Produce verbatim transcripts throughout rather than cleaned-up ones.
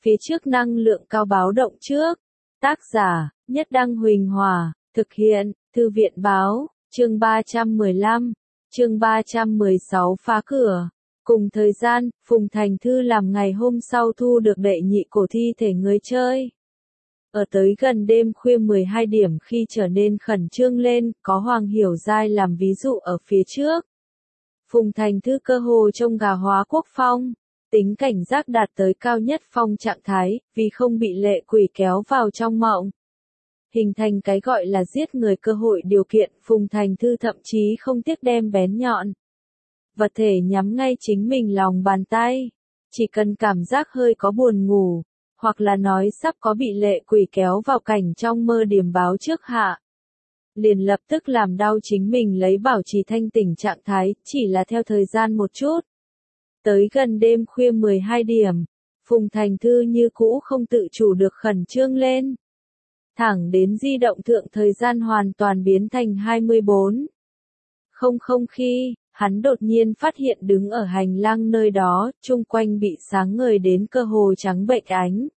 phía trước năng lượng cao báo động trước. Tác giả, Nhất Đăng Huỳnh Hòa, thực hiện, Thư viện Báo, chương ba trăm mười lăm, chương ba trăm mười sáu phá cửa. Cùng thời gian, Phùng Thành Thư làm ngày hôm sau thu được đệ nhị cổ thi thể người chơi. Ở tới gần đêm khuya mười hai điểm khi trở nên khẩn trương lên, có Hoàng Hiểu Giai làm ví dụ ở phía trước. Phùng Thành Thư cơ hồ trông gà hóa quốc phong, tính cảnh giác đạt tới cao nhất phong trạng thái, vì không bị lệ quỷ kéo vào trong mộng. Hình thành cái gọi là giết người cơ hội điều kiện, Phùng Thành Thư thậm chí không tiếc đem bén nhọn vật thể nhắm ngay chính mình lòng bàn tay. Chỉ cần cảm giác hơi có buồn ngủ, hoặc là nói sắp có bị lệ quỷ kéo vào cảnh trong mơ điểm báo trước hạ. Liền lập tức làm đau chính mình lấy bảo trì thanh tỉnh trạng thái, chỉ là theo thời gian một chút. Tới gần đêm khuya mười hai điểm, Phùng Thành Thư như cũ không tự chủ được khẩn trương lên. Thẳng đến di động thượng thời gian hoàn toàn biến thành hai mươi bốn. Không không khi, hắn đột nhiên phát hiện đứng ở hành lang nơi đó, chung quanh bị sáng ngời đến cơ hồ trắng bệch ánh.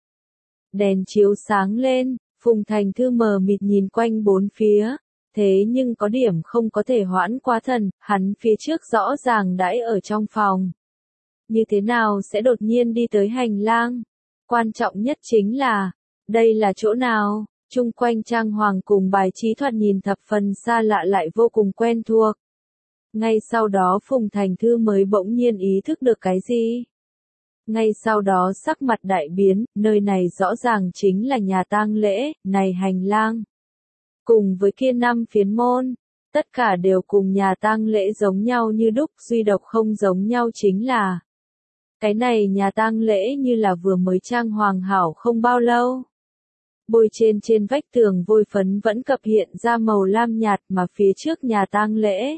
Đèn chiếu sáng lên, Phùng Thành Thư mờ mịt nhìn quanh bốn phía, thế nhưng có điểm không có thể hoãn qua thần, hắn phía trước rõ ràng đãi ở trong phòng. Như thế nào sẽ đột nhiên đi tới hành lang? Quan trọng nhất chính là, đây là chỗ nào? Chung quanh trang hoàng cùng bài trí thoạt nhìn thập phần xa lạ lại vô cùng quen thuộc. Ngay sau đó Phùng Thành Thư mới bỗng nhiên ý thức được cái gì? Ngay sau đó sắc mặt đại biến, nơi này rõ ràng chính là nhà tang lễ, này hành lang. Cùng với kia năm phiến môn, tất cả đều cùng nhà tang lễ giống nhau như đúc, duy độc không giống nhau chính là cái này nhà tang lễ như là vừa mới trang hoàng hảo không bao lâu. Bôi trên trên vách tường vôi phấn vẫn cập hiện ra màu lam nhạt mà phía trước nhà tang lễ.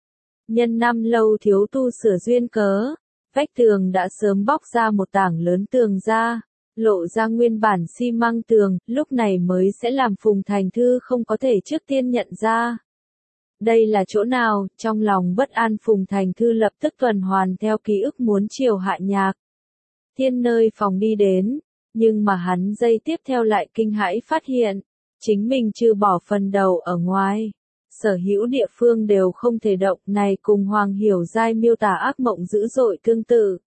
Nhân năm lâu thiếu tu sửa duyên cớ, vách tường đã sớm bóc ra một tảng lớn tường ra, lộ ra nguyên bản xi măng tường, lúc này mới sẽ làm Phùng Thành Thư không có thể trước tiên nhận ra. Đây là chỗ nào? Trong lòng bất an Phùng Thành Thư lập tức tuần hoàn theo ký ức muốn chiều hạ nhạc thiên nơi phòng đi đến, nhưng mà hắn giây tiếp theo lại kinh hãi phát hiện, chính mình trừ bỏ phần đầu ở ngoài, sở hữu địa phương đều không thể động, này cùng Hoàng Hiểu Giai miêu tả ác mộng dữ dội tương tự.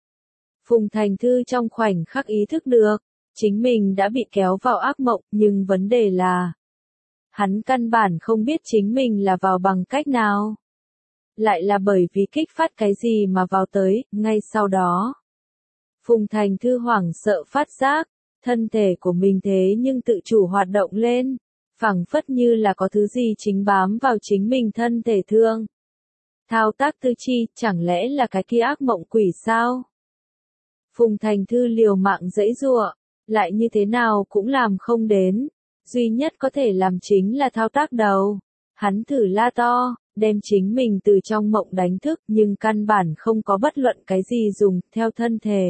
Phùng Thành Thư trong khoảnh khắc ý thức được, chính mình đã bị kéo vào ác mộng, nhưng vấn đề là, hắn căn bản không biết chính mình là vào bằng cách nào. Lại là bởi vì kích phát cái gì mà vào tới, ngay sau đó. Phùng Thành Thư hoảng sợ phát giác, thân thể của mình thế nhưng tự chủ hoạt động lên, phảng phất như là có thứ gì chính bám vào chính mình thân thể thương. Thao tác tư chi, chẳng lẽ là cái kia ác mộng quỷ sao? Phùng Thành Thư liều mạng giãy giụa, lại như thế nào cũng làm không đến, duy nhất có thể làm chính là thao tác đầu. Hắn thử la to, đem chính mình từ trong mộng đánh thức nhưng căn bản không có bất luận cái gì dùng, theo thân thể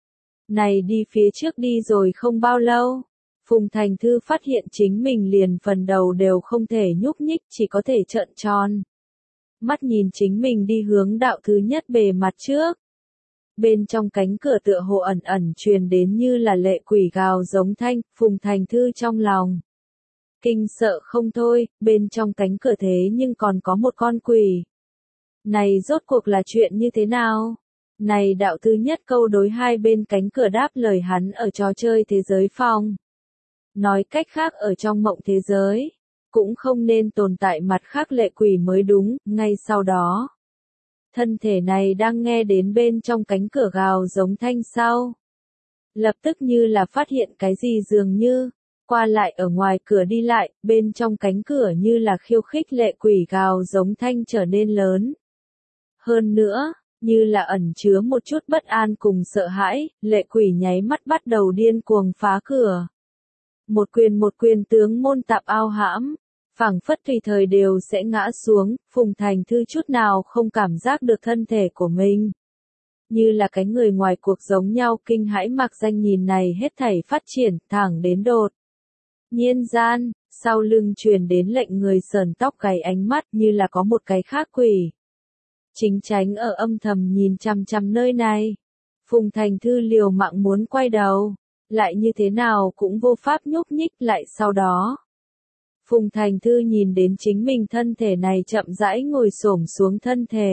này đi phía trước đi rồi không bao lâu. Phùng Thành Thư phát hiện chính mình liền phần đầu đều không thể nhúc nhích, chỉ có thể trợn tròn mắt nhìn chính mình đi hướng đạo thứ nhất bề mặt trước. Bên trong cánh cửa tựa hồ ẩn ẩn truyền đến như là lệ quỷ gào giống thanh, Phùng Thành Thư trong lòng kinh sợ không thôi, bên trong cánh cửa thế nhưng còn có một con quỷ. Này rốt cuộc là chuyện như thế nào? Này đạo thứ nhất câu đối hai bên cánh cửa đáp lời hắn ở trò chơi thế giới phong. Nói cách khác ở trong mộng thế giới, cũng không nên tồn tại mặt khác lệ quỷ mới đúng, ngay sau đó. Thân thể này đang nghe đến bên trong cánh cửa gào giống thanh sau. Lập tức như là phát hiện cái gì dường như, qua lại ở ngoài cửa đi lại, bên trong cánh cửa như là khiêu khích lệ quỷ gào giống thanh trở nên lớn. Hơn nữa, như là ẩn chứa một chút bất an cùng sợ hãi, lệ quỷ nháy mắt bắt đầu điên cuồng phá cửa. Một quyền một quyền tướng môn tạp ao hãm, phảng phất tùy thời đều sẽ ngã xuống, Phùng Thành Thư chút nào không cảm giác được thân thể của mình. Như là cái người ngoài cuộc giống nhau kinh hãi mặc danh nhìn này hết thảy phát triển, thẳng đến đột nhiên gian, sau lưng truyền đến lệnh người sờn tóc gáy ánh mắt như là có một cái khác quỷ. Chính tránh ở âm thầm nhìn chằm chằm nơi này. Phùng Thành Thư liều mạng muốn quay đầu, lại như thế nào cũng vô pháp nhúc nhích lại sau đó. Phùng Thành Thư nhìn đến chính mình thân thể này chậm rãi ngồi xổm xuống thân thể.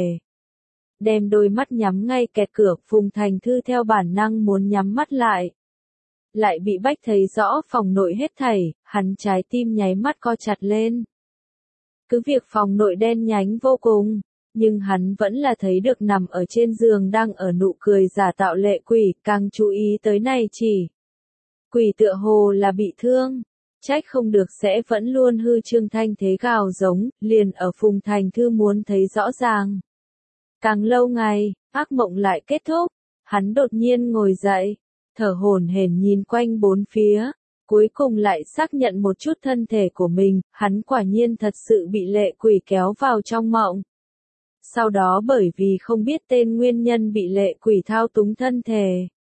Đem đôi mắt nhắm ngay kẹt cửa, Phùng Thành Thư theo bản năng muốn nhắm mắt lại. Lại bị Bách thấy rõ phòng nội hết thảy, hắn trái tim nháy mắt co chặt lên. Cứ việc phòng nội đen nhánh vô cùng, nhưng hắn vẫn là thấy được nằm ở trên giường đang ở nụ cười giả tạo lệ quỷ, càng chú ý tới này chỉ. Quỷ tựa hồ là bị thương, trách không được sẽ vẫn luôn hư trương thanh thế gào giống, liền ở Phùng Thành Thư muốn thấy rõ ràng. Càng lâu ngày, ác mộng lại kết thúc, hắn đột nhiên ngồi dậy, thở hổn hển nhìn quanh bốn phía, cuối cùng lại xác nhận một chút thân thể của mình, hắn quả nhiên thật sự bị lệ quỷ kéo vào trong mộng. Sau đó bởi vì không biết tên nguyên nhân bị lệ quỷ thao túng thân thể.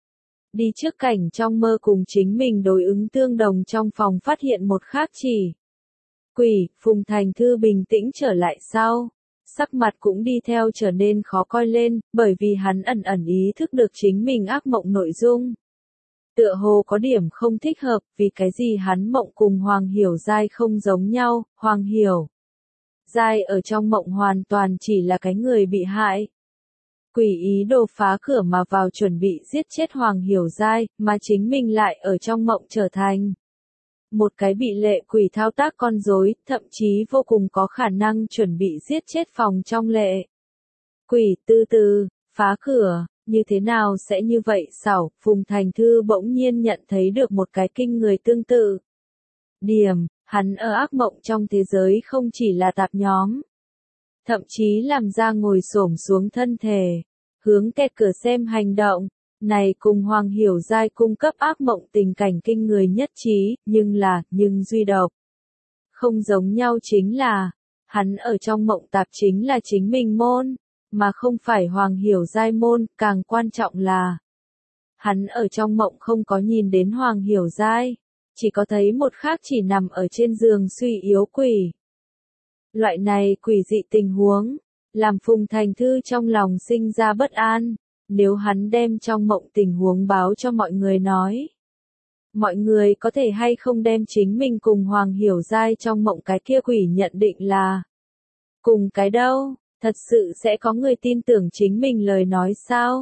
Đi trước cảnh trong mơ cùng chính mình đối ứng tương đồng trong phòng phát hiện một khác chỉ. Quỷ, Phùng Thành Thư bình tĩnh trở lại sau. Sắc mặt cũng đi theo trở nên khó coi lên, bởi vì hắn ẩn ẩn ý thức được chính mình ác mộng nội dung. Tựa hồ có điểm không thích hợp, vì cái gì hắn mộng cùng Hoàng Hiểu Giai không giống nhau, Hoàng Hiểu Giai ở trong mộng hoàn toàn chỉ là cái người bị hại. Quỷ ý đồ phá cửa mà vào chuẩn bị giết chết Hoàng Hiểu Giai, mà chính mình lại ở trong mộng trở thành một cái bị lệ quỷ thao tác con rối, thậm chí vô cùng có khả năng chuẩn bị giết chết phòng trong lệ quỷ. Từ từ, phá cửa, như thế nào sẽ như vậy xảo, Phùng Thành Thư bỗng nhiên nhận thấy được một cái kinh người tương tự. Điểm, hắn ở ác mộng trong thế giới không chỉ là tạp nhóm, thậm chí làm ra ngồi xổm xuống thân thể, hướng kẹt cửa xem hành động. Này cùng Hoàng Hiểu Giai cung cấp ác mộng tình cảnh kinh người nhất trí, nhưng là, nhưng duy độc. Không giống nhau chính là, hắn ở trong mộng tạp chính là chính mình môn, mà không phải Hoàng Hiểu Giai môn, càng quan trọng là, hắn ở trong mộng không có nhìn đến Hoàng Hiểu Giai, chỉ có thấy một khác chỉ nằm ở trên giường suy yếu quỷ. Loại này quỷ dị tình huống, làm Phùng Thành Thư trong lòng sinh ra bất an. Nếu hắn đem trong mộng tình huống báo cho mọi người nói, mọi người có thể hay không đem chính mình cùng Hoàng Hiểu Giai trong mộng cái kia quỷ nhận định là cùng cái đâu, thật sự sẽ có người tin tưởng chính mình lời nói sao?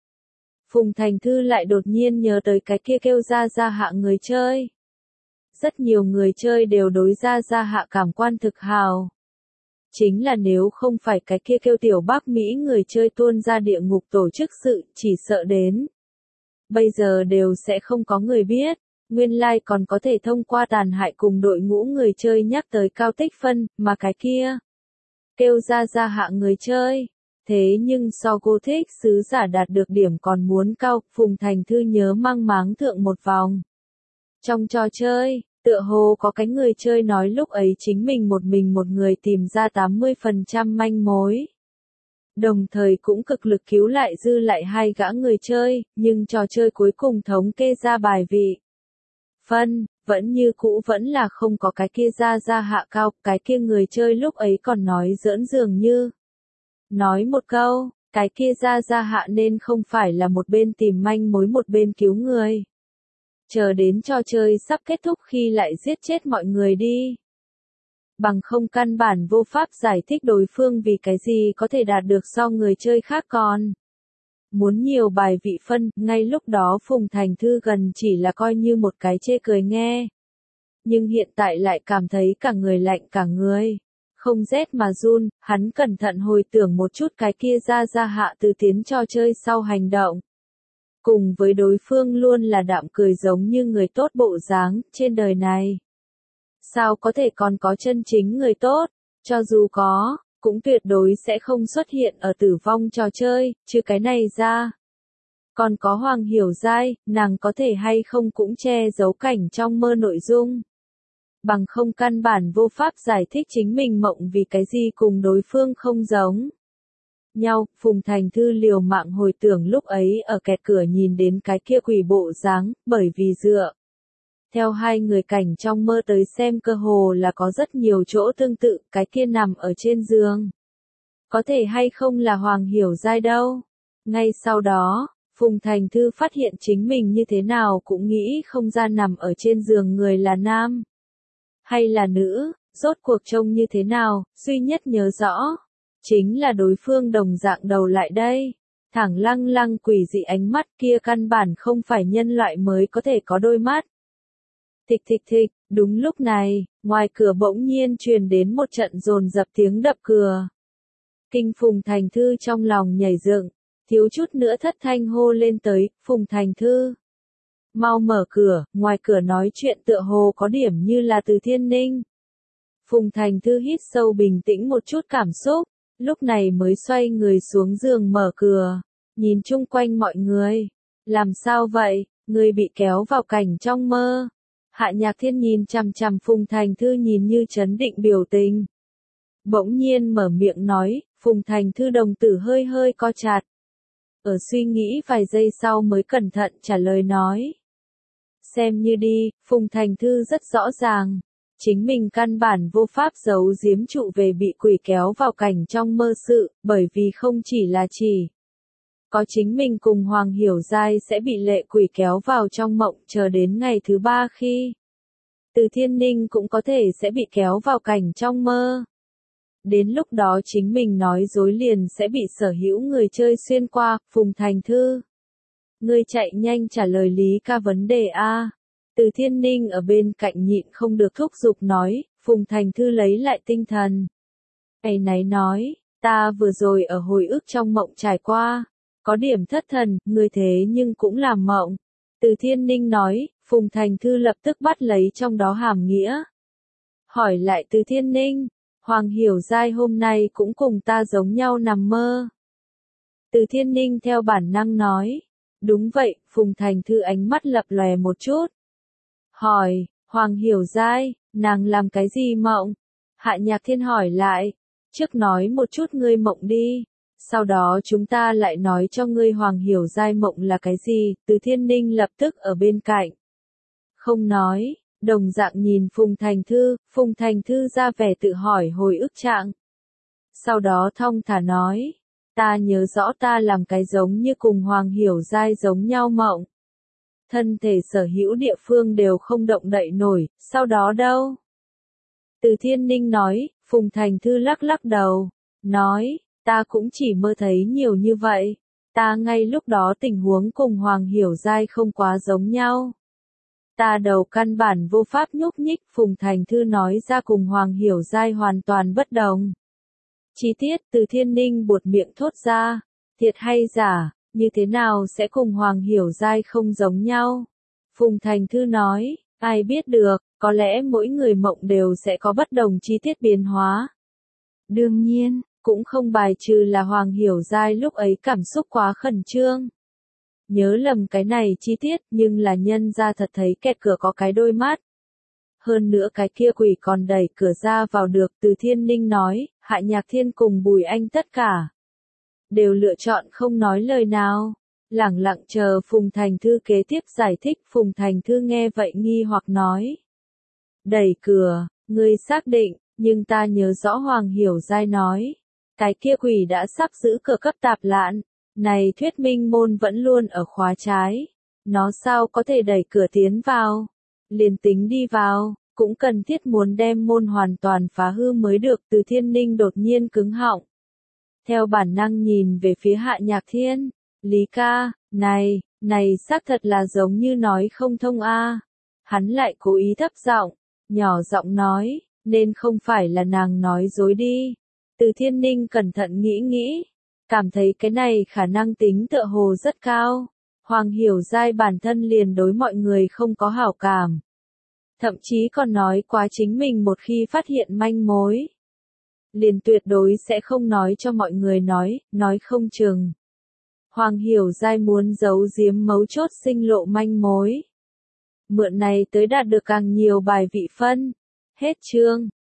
Phùng Thành Thư lại đột nhiên nhớ tới cái kia kêu Gia Gia Hạ người chơi. Rất nhiều người chơi đều đối Gia Gia Hạ cảm quan thực hào. Chính là nếu không phải cái kia kêu tiểu Bắc Mỹ người chơi tuôn ra địa ngục tổ chức sự, chỉ sợ đến. Bây giờ đều sẽ không có người biết, nguyên lai like còn có thể thông qua tàn hại cùng đội ngũ người chơi nhắc tới cao tích phân, mà cái kia. Kêu ra ra hạ người chơi. Thế nhưng so cô thích sứ giả đạt được điểm còn muốn cao, Phùng Thành Thư nhớ mang máng thượng một vòng. Trong trò chơi, tựa hồ có cái người chơi nói lúc ấy chính mình một mình một người tìm ra tám mươi phần trăm manh mối. Đồng thời cũng cực lực cứu lại dư lại hai gã người chơi, nhưng trò chơi cuối cùng thống kê ra bài vị. Phân, vẫn như cũ vẫn là không có cái kia ra ra hạ cao, cái kia người chơi lúc ấy còn nói giỡn dường như. Nói một câu, cái kia ra ra hạ nên không phải là một bên tìm manh mối một bên cứu người. Chờ đến trò chơi sắp kết thúc khi lại giết chết mọi người đi. Bằng không căn bản vô pháp giải thích đối phương vì cái gì có thể đạt được so người chơi khác còn. Muốn nhiều bài vị phân, ngay lúc đó Phùng Thành Thư gần chỉ là coi như một cái chê cười nghe. Nhưng hiện tại lại cảm thấy cả người lạnh cả người. Không rét mà run, hắn cẩn thận hồi tưởng một chút cái kia ra ra hạ từ tiến trò chơi sau hành động. Cùng với đối phương luôn là đạm cười giống như người tốt bộ dáng, trên đời này. Sao có thể còn có chân chính người tốt, cho dù có, cũng tuyệt đối sẽ không xuất hiện ở tử vong trò chơi, chứ cái này ra. Còn có Hoàng Hiểu Giai, nàng có thể hay không cũng che giấu cảnh trong mơ nội dung. Bằng không căn bản vô pháp giải thích chính mình mộng vì cái gì cùng đối phương không giống nhau. Phùng Thành Thư liều mạng hồi tưởng lúc ấy ở kẹt cửa nhìn đến cái kia quỷ bộ dáng, bởi vì dựa. Theo hai người cảnh trong mơ tới xem cơ hồ là có rất nhiều chỗ tương tự, cái kia nằm ở trên giường. Có thể hay không là Hoàng Hiểu Giai đâu. Ngay sau đó, Phùng Thành Thư phát hiện chính mình như thế nào cũng nghĩ không ra nằm ở trên giường người là nam hay là nữ, rốt cuộc trông như thế nào, duy nhất nhớ rõ. Chính là đối phương đồng dạng đầu lại đây. Thẳng lăng lăng quỷ dị ánh mắt kia căn bản không phải nhân loại mới có thể có đôi mắt. Thịch thịch thịch, đúng lúc này, ngoài cửa bỗng nhiên truyền đến một trận dồn dập tiếng đập cửa. Kinh Phùng Thành Thư trong lòng nhảy dựng, thiếu chút nữa thất thanh hô lên tới, Phùng Thành Thư. Mau mở cửa, ngoài cửa nói chuyện tựa hồ có điểm như là Từ Thiên Ninh. Phùng Thành Thư hít sâu bình tĩnh một chút cảm xúc, lúc này mới xoay người xuống giường mở cửa, nhìn chung quanh mọi người. Làm sao vậy, người bị kéo vào cảnh trong mơ. Hạ Nhạc Thiên nhìn chằm chằm Phùng Thành Thư nhìn như trấn định biểu tình. Bỗng nhiên mở miệng nói, Phùng Thành Thư đồng tử hơi hơi co chặt. Ở suy nghĩ vài giây sau mới cẩn thận trả lời nói. Xem như đi, Phùng Thành Thư rất rõ ràng. Chính mình căn bản vô pháp giấu giếm trụ về bị quỷ kéo vào cảnh trong mơ sự, bởi vì không chỉ là chỉ có chính mình cùng Hoàng Hiểu Giai sẽ bị lệ quỷ kéo vào trong mộng chờ đến ngày thứ ba khi Từ Thiên Ninh cũng có thể sẽ bị kéo vào cảnh trong mơ. Đến lúc đó chính mình nói dối liền sẽ bị sở hữu người chơi xuyên qua. Phùng Thành Thư, ngươi chạy nhanh trả lời Lý ca vấn đề a. Từ Thiên Ninh ở bên cạnh nhịn không được thúc giục nói. Phùng Thành Thư lấy lại tinh thần. Áy náy nói, ta vừa rồi ở hồi ức trong mộng trải qua, có điểm thất thần, ngươi thế nhưng cũng làm mộng. Từ Thiên Ninh nói. Phùng Thành Thư lập tức bắt lấy trong đó hàm nghĩa. Hỏi lại Từ Thiên Ninh, Hoàng Hiểu Giai hôm nay cũng cùng ta giống nhau nằm mơ. Từ Thiên Ninh theo bản năng nói. Đúng vậy, Phùng Thành Thư ánh mắt lập lòe một chút. Hỏi, Hoàng Hiểu Giai, nàng làm cái gì mộng? Hạ Nhạc Thiên hỏi lại. Trước nói một chút ngươi mộng đi. Sau đó chúng ta lại nói cho ngươi Hoàng Hiểu Giai mộng là cái gì. Từ Thiên Ninh lập tức ở bên cạnh. Không nói, đồng dạng nhìn Phùng Thành Thư. Phùng Thành Thư ra vẻ tự hỏi hồi ức trạng. Sau đó thong thả nói. Ta nhớ rõ ta làm cái giống như cùng Hoàng Hiểu Giai giống nhau mộng. Thân thể sở hữu địa phương đều không động đậy nổi, sau đó đâu? Từ Thiên Ninh nói. Phùng Thành Thư lắc lắc đầu. Nói, ta cũng chỉ mơ thấy nhiều như vậy. Ta ngay lúc đó tình huống cùng Hoàng Hiểu Giai không quá giống nhau. Ta đầu căn bản vô pháp nhúc nhích. Phùng Thành Thư nói ra cùng Hoàng Hiểu Giai hoàn toàn bất đồng. Chi tiết. Từ Thiên Ninh buột miệng thốt ra. Thiệt hay giả, như thế nào sẽ cùng Hoàng Hiểu Giai không giống nhau? Phùng Thành Thư nói, ai biết được, có lẽ mỗi người mộng đều sẽ có bất đồng chi tiết biến hóa. Đương nhiên, cũng không bài trừ là Hoàng Hiểu Giai lúc ấy cảm xúc quá khẩn trương. Nhớ lầm cái này chi tiết, nhưng là nhân ra thật thấy kẹt cửa có cái đôi mắt. Hơn nữa cái kia quỷ còn đẩy cửa ra vào được. Từ Thiên Ninh nói. Hạ Nhạc Thiên cùng Bùi Anh tất cả đều lựa chọn không nói lời nào, lẳng lặng chờ Phùng Thành Thư kế tiếp giải thích. Phùng Thành Thư nghe vậy nghi hoặc nói. Đẩy cửa, ngươi xác định, nhưng ta nhớ rõ Hoàng Hiểu Giai nói. Cái kia quỷ đã sắp giữ cửa cấp tạp lạn, này thuyết minh môn vẫn luôn ở khóa trái. Nó sao có thể đẩy cửa tiến vào? Liền tính đi vào, cũng cần thiết muốn đem môn hoàn toàn phá hư mới được. Từ Thiên Ninh đột nhiên cứng họng. Theo bản năng nhìn về phía Hạ Nhạc Thiên. Lý ca, này, này xác thật là giống như nói không thông a. Hắn lại cố ý thấp giọng, nhỏ giọng nói, nên không phải là nàng nói dối đi. Từ Thiên Ninh cẩn thận nghĩ nghĩ, cảm thấy cái này khả năng tính tựa hồ rất cao. Hoàng Hiểu Giai bản thân liền đối mọi người không có hảo cảm. Thậm chí còn nói quá chính mình một khi phát hiện manh mối, liền tuyệt đối sẽ không nói cho mọi người nói, nói không chừng. Hoàng Hiểu Giai muốn giấu giếm mấu chốt sinh lộ manh mối. Mượn này tới đạt được càng nhiều bài vị phân. Hết chương.